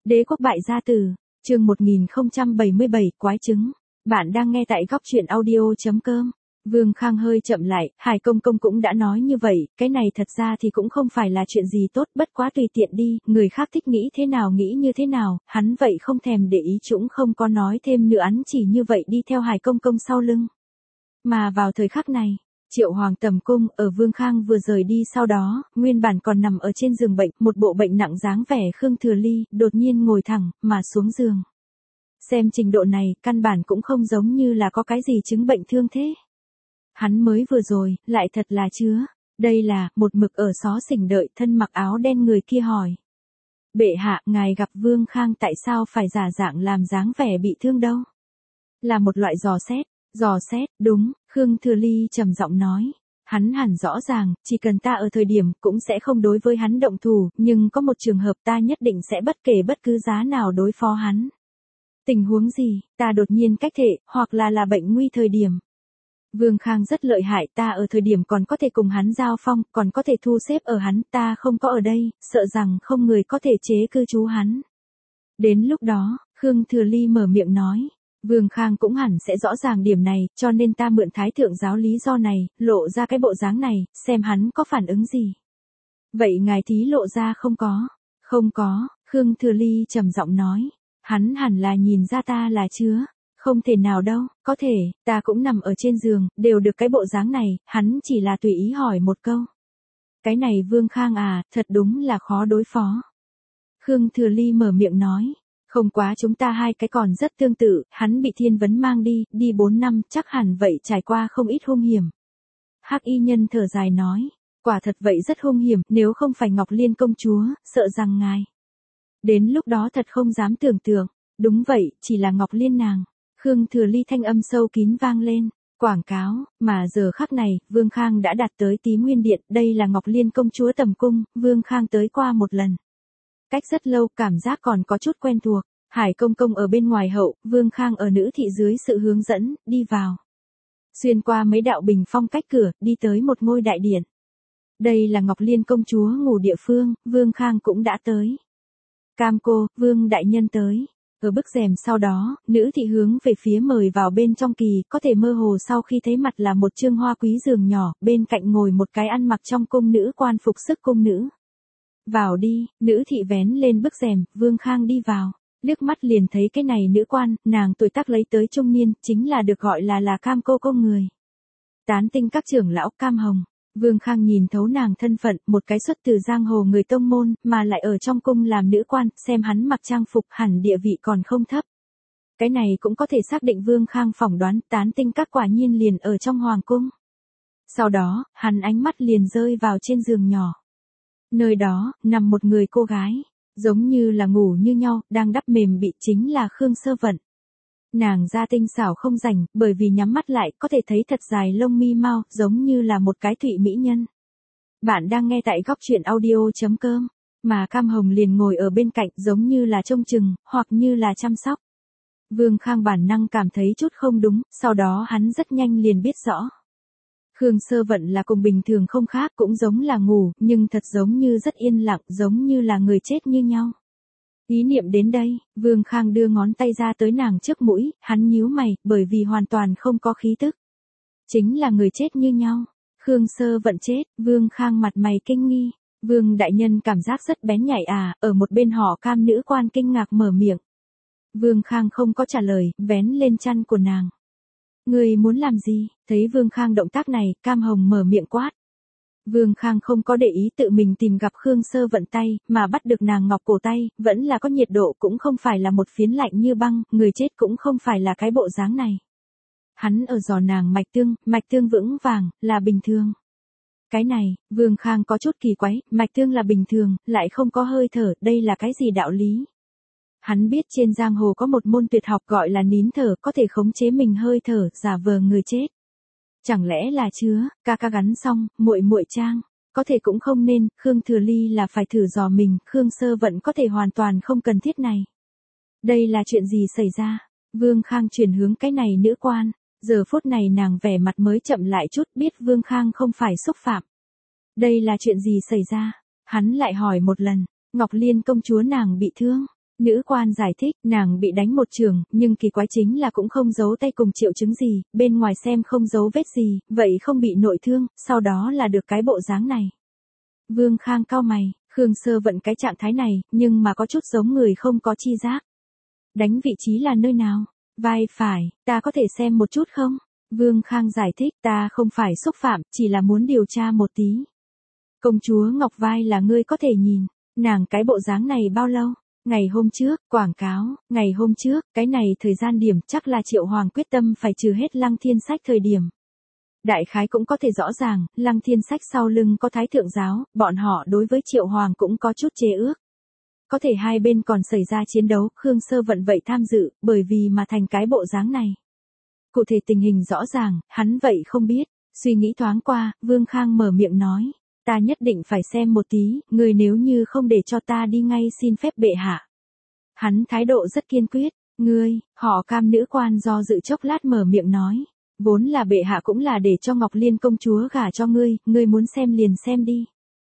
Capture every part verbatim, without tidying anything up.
Đế quốc bại gia tử, chương một nghìn không trăm bảy mươi bảy, quái chứng. Bạn đang nghe tại góc truyện audio.com. Vương Khang hơi chậm lại, Hải Công Công cũng đã nói như vậy, cái này thật ra thì cũng không phải là chuyện gì tốt, bất quá tùy tiện đi, người khác thích nghĩ thế nào nghĩ như thế nào, hắn vậy không thèm để ý, cũng không có nói thêm nữa, hắn chỉ như vậy đi theo Hải Công Công sau lưng. Mà vào thời khắc này, Triệu Hoàng tầm cung, ở Vương Khang vừa rời đi sau đó, nguyên bản còn nằm ở trên giường bệnh, một bộ bệnh nặng dáng vẻ Khương Thừa Ly, đột nhiên ngồi thẳng, mà xuống giường. Xem trình độ này, căn bản cũng không giống như là có cái gì chứng bệnh thương thế. Hắn mới vừa rồi, lại thật là chứa. Đây là, một mực ở xó xỉnh đợi, thân mặc áo đen người kia hỏi. Bệ hạ, ngài gặp Vương Khang tại sao phải giả dạng làm dáng vẻ bị thương đâu? Là một loại dò xét. Dò xét, đúng, Khương Thừa Ly trầm giọng nói. Hắn hẳn rõ ràng, chỉ cần ta ở thời điểm, cũng sẽ không đối với hắn động thủ, nhưng có một trường hợp ta nhất định sẽ bất kể bất cứ giá nào đối phó hắn. Tình huống gì, ta đột nhiên cách thể, hoặc là là bệnh nguy thời điểm. Vương Khang rất lợi hại, ta ở thời điểm còn có thể cùng hắn giao phong, còn có thể thu xếp ở hắn, ta không có ở đây, sợ rằng không người có thể chế cư trú hắn. Đến lúc đó, Khương Thừa Ly mở miệng nói. Vương Khang cũng hẳn sẽ rõ ràng điểm này, cho nên ta mượn Thái Thượng giáo lý do này, lộ ra cái bộ dáng này, xem hắn có phản ứng gì. Vậy ngài thí lộ ra không có? Không có, Khương Thừa Ly trầm giọng nói. Hắn hẳn là nhìn ra ta là chứa. Không thể nào đâu, có thể, ta cũng nằm ở trên giường, đều được cái bộ dáng này, hắn chỉ là tùy ý hỏi một câu. Cái này Vương Khang à, thật đúng là khó đối phó. Khương Thừa Ly mở miệng nói. Không quá, chúng ta hai cái còn rất tương tự, hắn bị thiên vấn mang đi, đi bốn năm, chắc hẳn vậy trải qua không ít hung hiểm. Hắc y nhân thở dài nói, quả thật vậy rất hung hiểm, nếu không phải Ngọc Liên công chúa, sợ rằng ngài. Đến lúc đó thật không dám tưởng tượng, đúng vậy, chỉ là Ngọc Liên nàng. Khương Thừa Ly thanh âm sâu kín vang lên, quảng cáo, mà giờ khắc này, Vương Khang đã đạt tới Tí Nguyên Điện, đây là Ngọc Liên công chúa tầm cung, Vương Khang tới qua một lần. Cách rất lâu, cảm giác còn có chút quen thuộc. Hải Công Công ở bên ngoài hậu, Vương Khang ở nữ thị dưới sự hướng dẫn, đi vào. Xuyên qua mấy đạo bình phong cách cửa, đi tới một ngôi đại điện. Đây là Ngọc Liên công chúa ngủ địa phương, Vương Khang cũng đã tới. Cam cô, Vương đại nhân tới. Ở bức rèm sau đó, nữ thị hướng về phía mời vào bên trong kỳ, có thể mơ hồ sau khi thấy mặt là một trương hoa quý giường nhỏ, bên cạnh ngồi một cái ăn mặc trong cung nữ quan phục sức cung nữ. Vào đi, nữ thị vén lên bức rèm, Vương Khang đi vào, liếc mắt liền thấy cái này nữ quan, nàng tuổi tác lấy tới trung niên, chính là được gọi là là Cam cô công người. Tán tinh các trưởng lão Cam Hồng, Vương Khang nhìn thấu nàng thân phận, một cái xuất từ giang hồ người tông môn, mà lại ở trong cung làm nữ quan, xem hắn mặc trang phục hẳn địa vị còn không thấp. Cái này cũng có thể xác định Vương Khang phỏng đoán, tán tinh các quả nhiên liền ở trong hoàng cung. Sau đó, hắn ánh mắt liền rơi vào trên giường nhỏ. Nơi đó, nằm một người cô gái, giống như là ngủ như nhau, đang đắp mềm bị, chính là Khương Sơ Vận. Nàng da tinh xảo không rảnh, bởi vì nhắm mắt lại, có thể thấy thật dài lông mi mau, giống như là một cái thụy mỹ nhân. Bạn đang nghe tại góc truyện audio.com, mà Cam Hồng liền ngồi ở bên cạnh, giống như là trông chừng, hoặc như là chăm sóc. Vương Khang bản năng cảm thấy chút không đúng, sau đó hắn rất nhanh liền biết rõ. Khương Sơ Vận là cùng bình thường không khác, cũng giống là ngủ, nhưng thật giống như rất yên lặng, giống như là người chết như nhau. Ý niệm đến đây, Vương Khang đưa ngón tay ra tới nàng trước mũi, hắn nhíu mày, bởi vì hoàn toàn không có khí tức. Chính là người chết như nhau. Khương Sơ Vận chết, Vương Khang mặt mày kinh nghi. Vương đại nhân cảm giác rất bén nhạy à, ở một bên họ Cam nữ quan kinh ngạc mở miệng. Vương Khang không có trả lời, vén lên chăn của nàng. Người muốn làm gì? Thấy Vương Khang động tác này, Cam Hồng mở miệng quát. Vương Khang không có để ý tự mình tìm gặp Khương Sơ Vận tay, mà bắt được nàng ngọc cổ tay, vẫn là có nhiệt độ, cũng không phải là một phiến lạnh như băng, người chết cũng không phải là cái bộ dáng này. Hắn ở giò nàng mạch tương, mạch tương vững vàng, là bình thường. Cái này, Vương Khang có chút kỳ quái, mạch tương là bình thường, lại không có hơi thở, đây là cái gì đạo lý? Hắn biết trên giang hồ có một môn tuyệt học gọi là nín thở, có thể khống chế mình hơi thở, giả vờ người chết. Chẳng lẽ là chứa, ca ca gắn xong, muội muội trang, có thể cũng không nên, Khương Thừa Ly là phải thử dò mình, Khương Sơ Vận có thể hoàn toàn không cần thiết này. Đây là chuyện gì xảy ra? Vương Khang chuyển hướng cái này nữ quan, giờ phút này nàng vẻ mặt mới chậm lại chút, biết Vương Khang không phải xúc phạm. Đây là chuyện gì xảy ra? Hắn lại hỏi một lần, Ngọc Liên công chúa nàng bị thương. Nữ quan giải thích, nàng bị đánh một trường, nhưng kỳ quái chính là cũng không giấu tay cùng triệu chứng gì, bên ngoài xem không giấu vết gì, vậy không bị nội thương, sau đó là được cái bộ dáng này. Vương Khang cau mày, Khương Sơ Vận cái trạng thái này, nhưng mà có chút giống người không có chi giác. Đánh vị trí là nơi nào? Vai phải, ta có thể xem một chút không? Vương Khang giải thích, ta không phải xúc phạm, chỉ là muốn điều tra một tí. Công chúa Ngọc Vai là ngươi có thể nhìn, nàng cái bộ dáng này bao lâu? Ngày hôm trước, quảng cáo, ngày hôm trước, cái này thời gian điểm chắc là Triệu Hoàng quyết tâm phải trừ hết Lăng Thiên Sách thời điểm. Đại khái cũng có thể rõ ràng, Lăng Thiên Sách sau lưng có Thái Thượng Giáo, bọn họ đối với Triệu Hoàng cũng có chút chế ước. Có thể hai bên còn xảy ra chiến đấu, Khương Sơ Vận vậy tham dự, bởi vì mà thành cái bộ dáng này. Cụ thể tình hình rõ ràng, hắn vậy không biết, suy nghĩ thoáng qua, Vương Khang mở miệng nói. Ta nhất định phải xem một tí, người nếu như không để cho ta đi ngay xin phép bệ hạ. Hắn thái độ rất kiên quyết, ngươi, họ Cam nữ quan do dự chốc lát mở miệng nói. Vốn là bệ hạ cũng là để cho Ngọc Liên công chúa gả cho ngươi, ngươi muốn xem liền xem đi.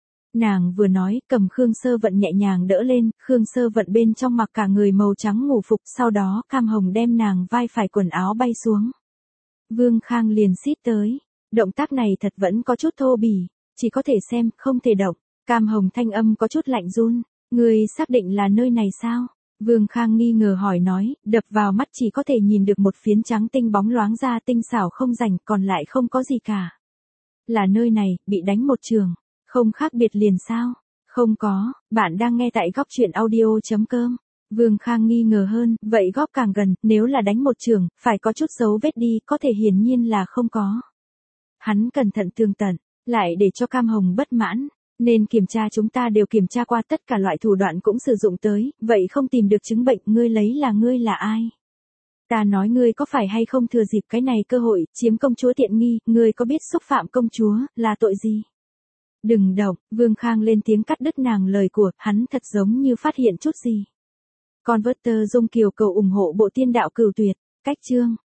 Nàng vừa nói, cầm Khương Sơ Vận nhẹ nhàng đỡ lên, Khương Sơ Vận bên trong mặc cả người màu trắng ngủ phục, sau đó Cam Hồng đem nàng vai phải quần áo bay xuống. Vương Khang liền xít tới, động tác này thật vẫn có chút thô bỉ. Chỉ có thể xem, không thể động. Cam Hồng thanh âm có chút lạnh run. Ngươi xác định là nơi này sao? Vương Khang nghi ngờ hỏi nói, đập vào mắt chỉ có thể nhìn được một phiến trắng tinh bóng loáng ra tinh xảo không rảnh, còn lại không có gì cả. Là nơi này, bị đánh một trường. Không khác biệt liền sao? Không có, bạn đang nghe tại góc truyện audio chấm com. Vương Khang nghi ngờ hơn, vậy góp càng gần, nếu là đánh một trường, phải có chút dấu vết đi, có thể hiển nhiên là không có. Hắn cẩn thận tường tận. Lại để cho Cam Hồng bất mãn, nên kiểm tra chúng ta đều kiểm tra qua tất cả loại thủ đoạn cũng sử dụng tới, vậy không tìm được chứng bệnh, ngươi lấy là ngươi là ai? Ta nói ngươi có phải hay không thừa dịp cái này cơ hội, chiếm công chúa tiện nghi, ngươi có biết xúc phạm công chúa, là tội gì? Đừng động, Vương Khang lên tiếng cắt đứt nàng lời của, hắn thật giống như phát hiện chút gì. Converter Dung Kiều cầu ủng hộ bộ tiên đạo cửu tuyệt, cách chương.